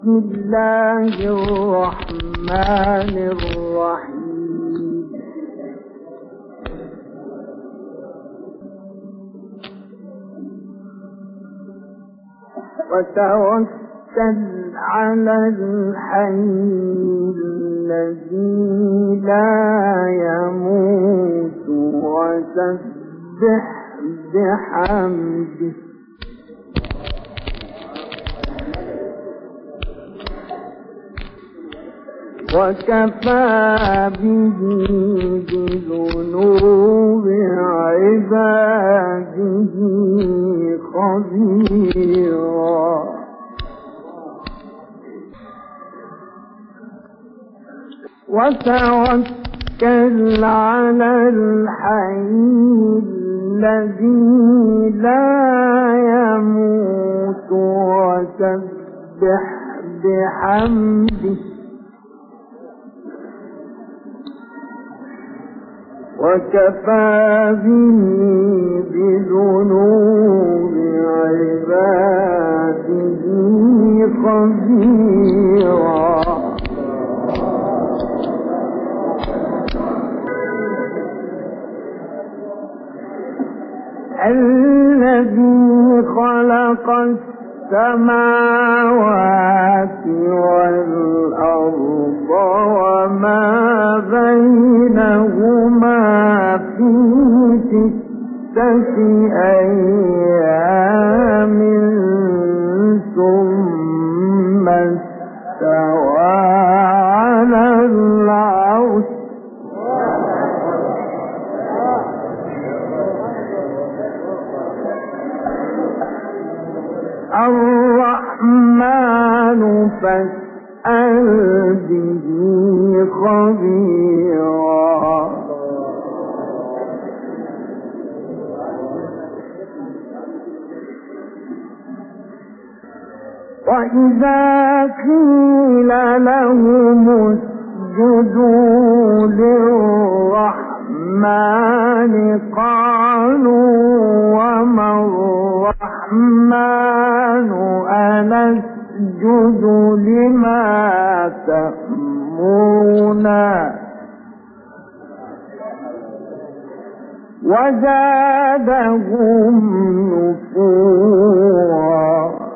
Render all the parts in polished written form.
بسم الله الرحمن الرحيم. وتوكل على الحي الذي لا يموت وسبح بحمده وكفى به بذنوب عباده خبيرا. وتوكل على الحي الذي لا يموت وسبح بحمده وكفى به بذنوب عباده خبيرا. الذي خلق السماوات والأرض وما بينهما في 6 أيام ثم استوى على العرش. الرحمن فاسأل به خبيرا. وإذا قيل لهم اسجدوا للرحمن قالوا وما الرحمن أنسجد لما تأمرنا وزادهم نفورا.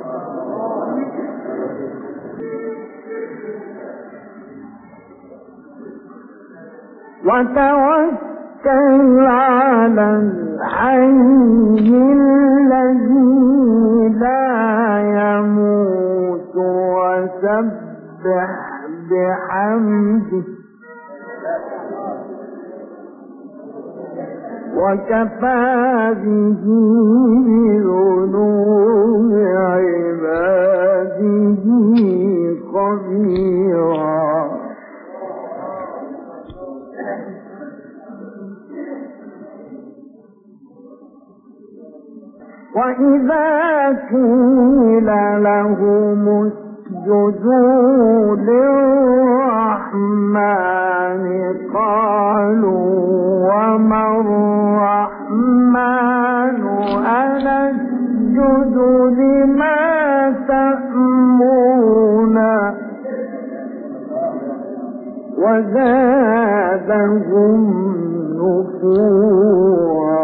وتوكل على الحي الذي لا يموت وسبح بحمده وكفى به بذنوب عباده خبيرا. وإذا قيل لهم اسجدوا للرحمن قالوا وما الرحمن أنسجد لما تأمرنا وزادهم نفورا.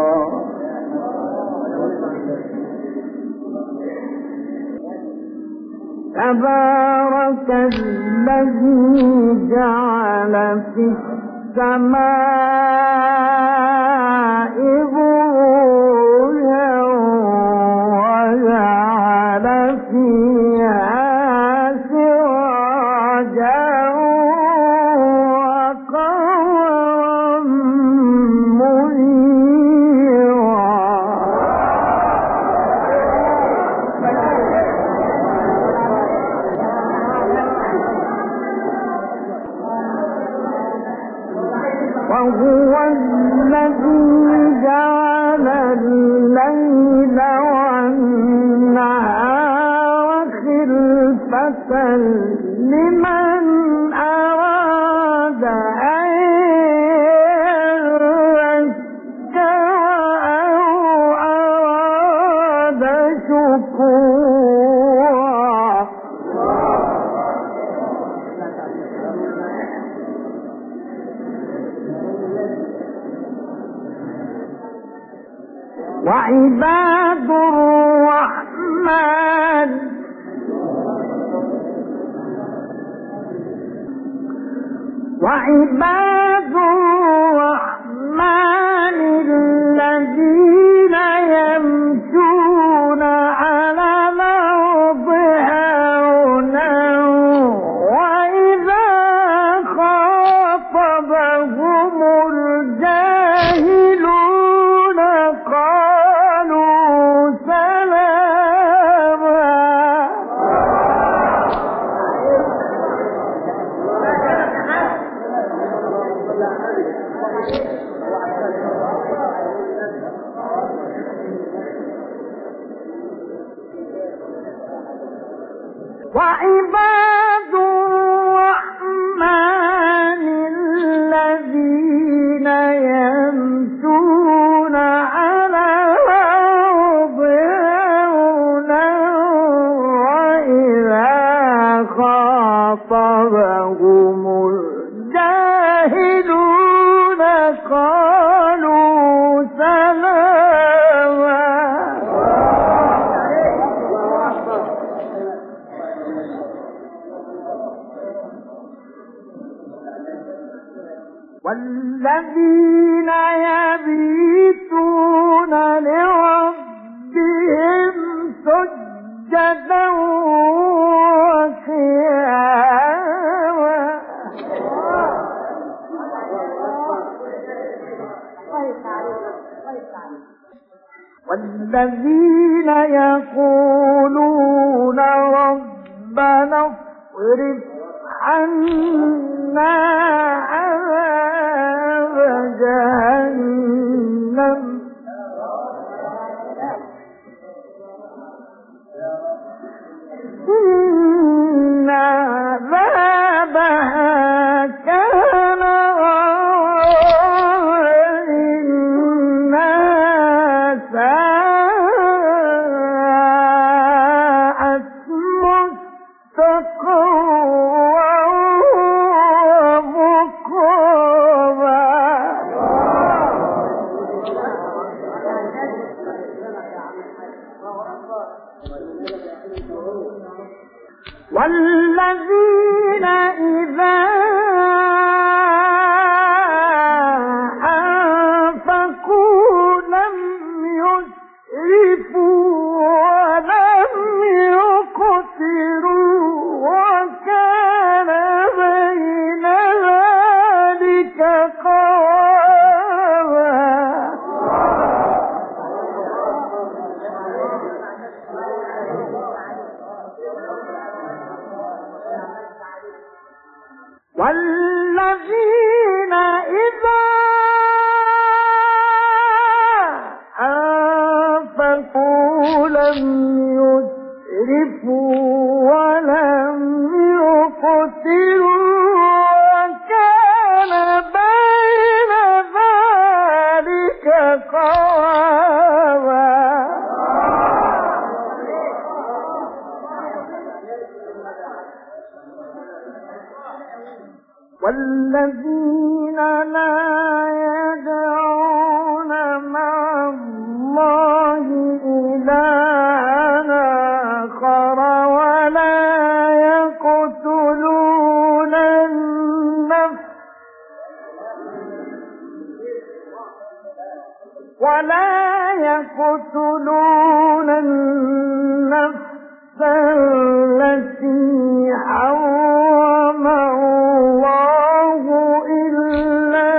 تبارك الذي جعل في السماء بروجا وجعل فيها سراجا وقمرا منيرا. وهو الذي جعل الليل والنهار خلفة لمن أراد أن يذكر أو أراد شكورا. وعباد الرحمن الذين يمشون على الأرض هونا وإذا خاطبهم الجاهلون قالوا سلاما. وعباد الرحمن الذين يمشون على الأرض هونا وإذا خاطبهم الجاهلون قالوا سلاما. والذين يبيتون لربهم سجدا وقياما. والذين يقولون ربنا اصرف عنا عذاب جهنم إن عذابها كان غراما إنها ساءت مستقرا والذين إذا أنفقوا لم يسرفوا ولم يقتروا وكان بين ذلك قواما. والذين إذا أنفقوا لم يسرفوا ولم يقتروا وكان بين ذلك قواما. والذين لا يدعون مع الله إلها آخر ولا يقتلون النفس التي حرم الله إلا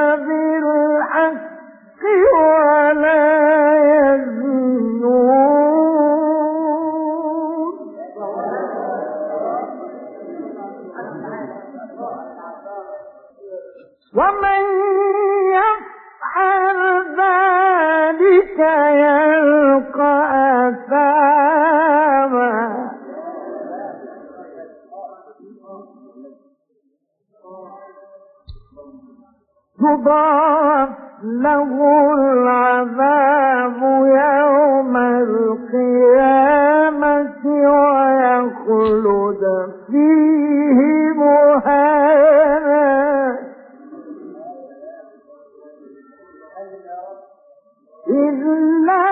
بالحق ولا يزنون ومن يفعل ذلك يلقى أثاما يضاعف له العذاب يوم القيامة ويخلد فيه مهانا إلا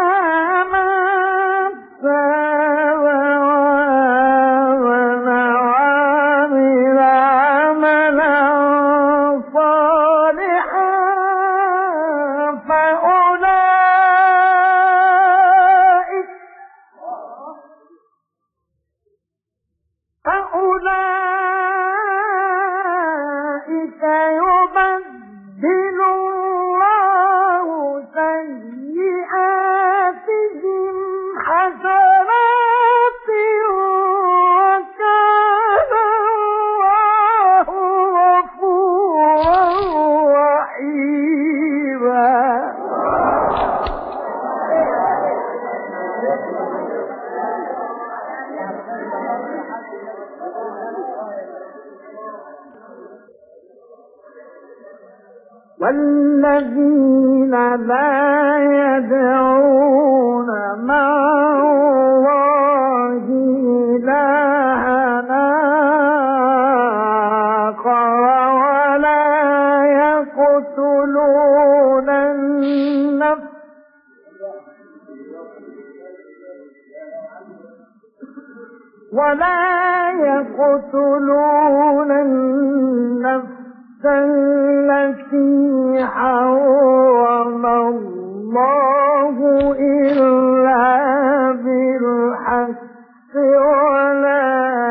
والذين لا يدعون مع الله إلها آخر ولا يقتلون النفس التي حرم الله إلا بالحق ولا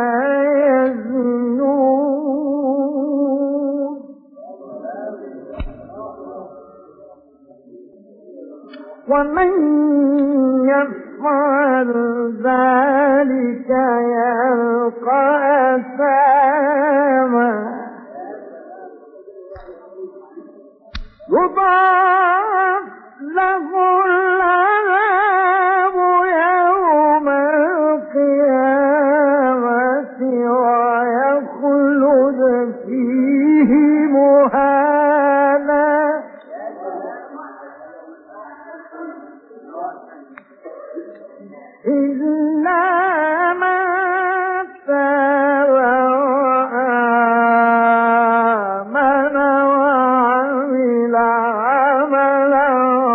يزنون ومن يفعل ذلك يلقى أثاما يضاعف له العذاب يوم القيامة ويخلد فيه مهانا إلا من تاب وآمن وعمل عملا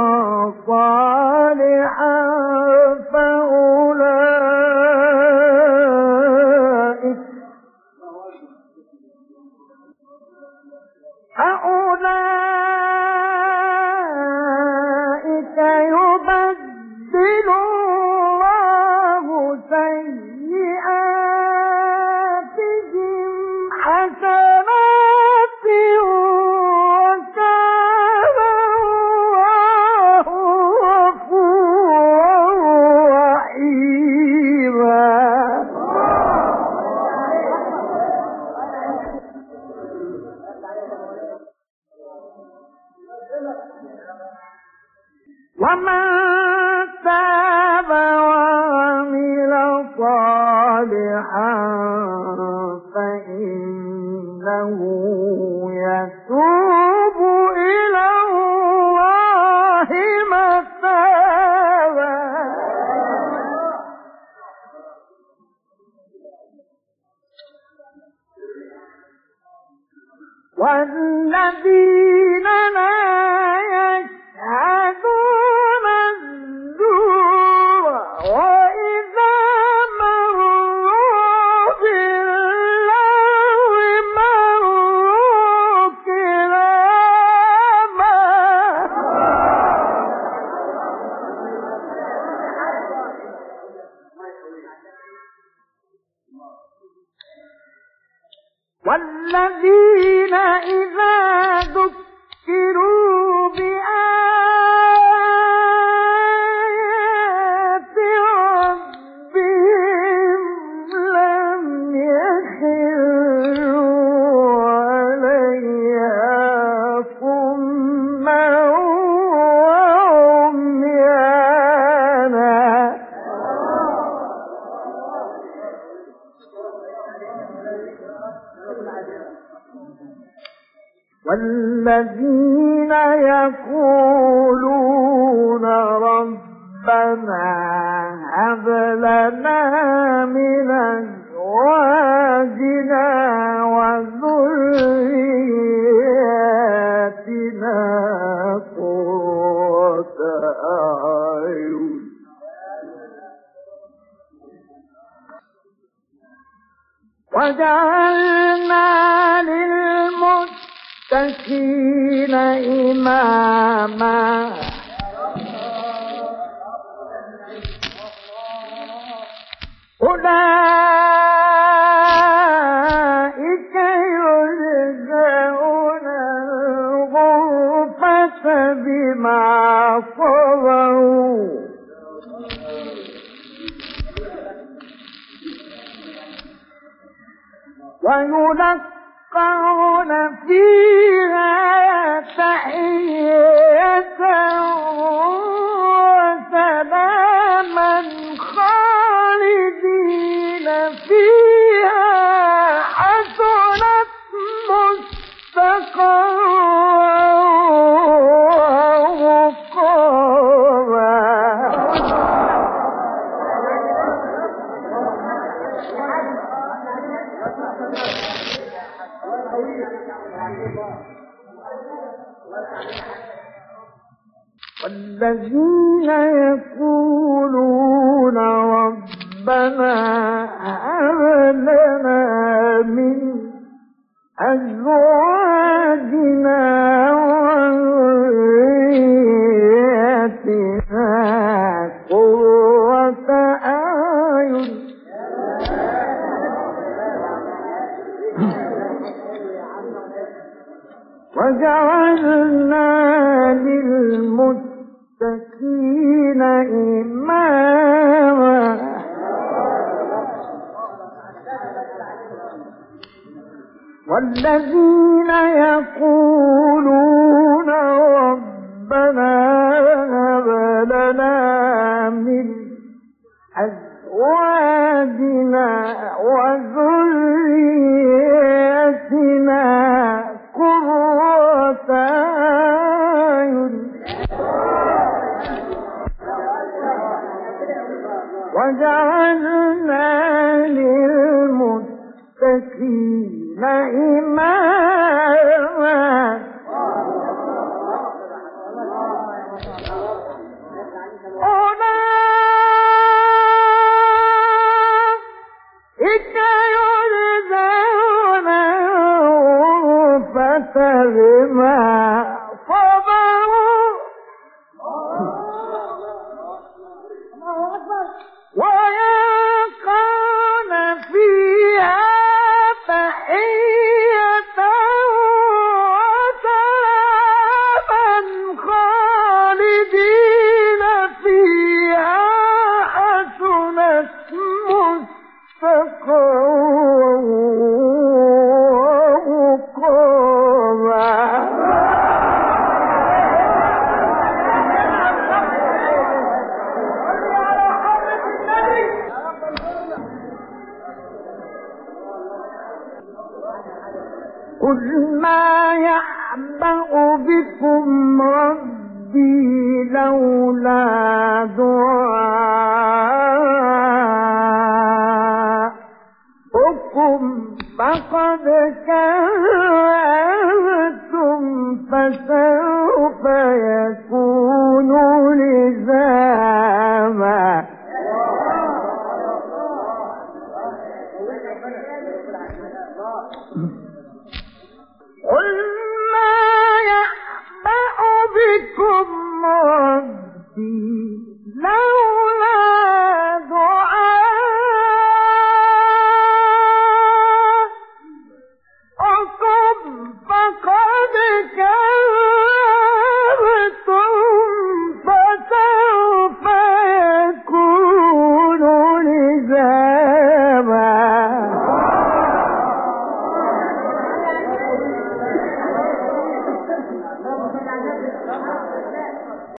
صالحا فأولئك يبدل الله سيئاتهم حسنات وكان الله غفورا رحيما ومن تاب وعمل صالحا فإنه يتوب إلى الله متابا والذين لا يشهدون الزور وإذا مروا باللغو مروا كراما والذين إذا ذكروا بآيات ربهم لم يخروا عليها صما وعميانا والذين يقولون ربنا هب لنا من أزواجنا وذرياتنا قرة أعين وجعلنا للمتقين إماما أولئك يجزون الغرفة بما صبروا ويلقون فيها تحية وسلاما خالدين فيها حسنت مستقرا والذين يقولون ربنا هب لنا من أزواجنا وذرياتنا قرة أعين وجعلنا للمتقين إماما والذين يقولون ربنا هب لنا من أزواجنا وذرياتنا قرة أعين وجعلنا للمتقين إماما أولئك يجزون غرفة بما صبروا ويلقون فيها تحية وسلاما خالدين فيها حسنت مستقرا ومقاما قل ما يعبأ بكم ربي لولا دعاؤكم فقد كذبتم فسوف يكون لزاما قل ما يعبأ بكم ربي